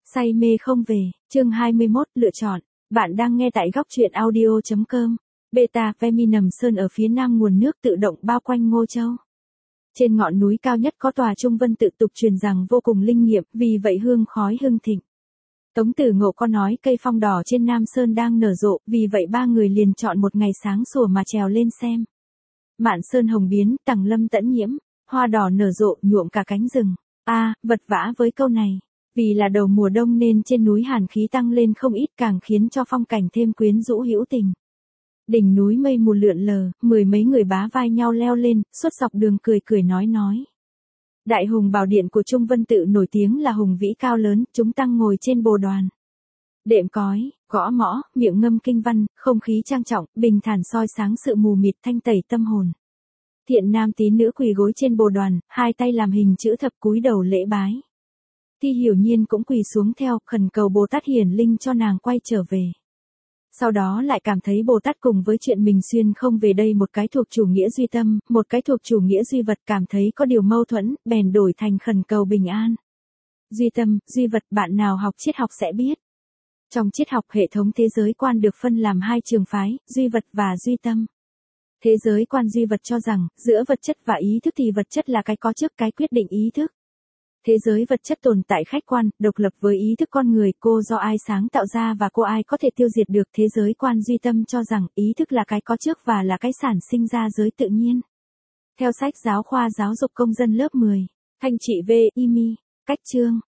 Say mê không về, chương 21, lựa chọn. Bạn đang nghe tại góc truyện audio.com. Beta Feminam Sơn ở phía nam nguồn nước tự động bao quanh Ngô Châu. Trên ngọn núi cao nhất có tòa Trung Vân tự tục truyền rằng vô cùng linh nghiệm, vì vậy hương khói hưng thịnh. Tống Tử Ngộ có nói cây phong đỏ trên Nam Sơn đang nở rộ, vì vậy ba người liền chọn một ngày sáng sủa mà trèo lên xem. Mạn Sơn hồng biến, tầng lâm tẫn nhiễm, hoa đỏ nở rộ nhuộm cả cánh rừng. Vật vã với câu này. Vì là đầu mùa đông nên trên núi hàn khí tăng lên không ít, càng khiến cho phong cảnh thêm quyến rũ hữu tình. Đỉnh núi mây mù lượn lờ, mười mấy người bá vai nhau leo lên, suốt dọc đường cười cười nói. Đại hùng bảo điện của Trung Vân tự nổi tiếng là hùng vĩ cao lớn, chúng tăng ngồi trên bồ đoàn. Đệm cói, gõ mõ, miệng ngâm kinh văn, không khí trang trọng, bình thản soi sáng sự mù mịt thanh tẩy tâm hồn. Thiện nam tín nữ quỳ gối trên bồ đoàn, hai tay làm hình chữ thập cúi đầu lễ bái. Ti Hiểu Nhiên cũng quỳ xuống theo, khẩn cầu Bồ Tát hiển linh cho nàng quay trở về. Sau đó lại cảm thấy Bồ Tát cùng với chuyện mình xuyên không về đây, một cái thuộc chủ nghĩa duy tâm, một cái thuộc chủ nghĩa duy vật, cảm thấy có điều mâu thuẫn, bèn đổi thành khẩn cầu bình an. Duy tâm, duy vật, bạn nào học triết học sẽ biết. Trong triết học, hệ thống thế giới quan được phân làm hai trường phái, duy vật và duy tâm. Thế giới quan duy vật cho rằng, giữa vật chất và ý thức thì vật chất là cái có trước, cái quyết định ý thức. Thế giới vật chất tồn tại khách quan, độc lập với ý thức con người, cô do ai sáng tạo ra và cô ai có thể tiêu diệt được. Thế giới quan duy tâm cho rằng, ý thức là cái có trước và là cái sản sinh ra giới tự nhiên. Theo sách giáo khoa giáo dục công dân lớp 10, Thanh trị V. Imi, cách chương,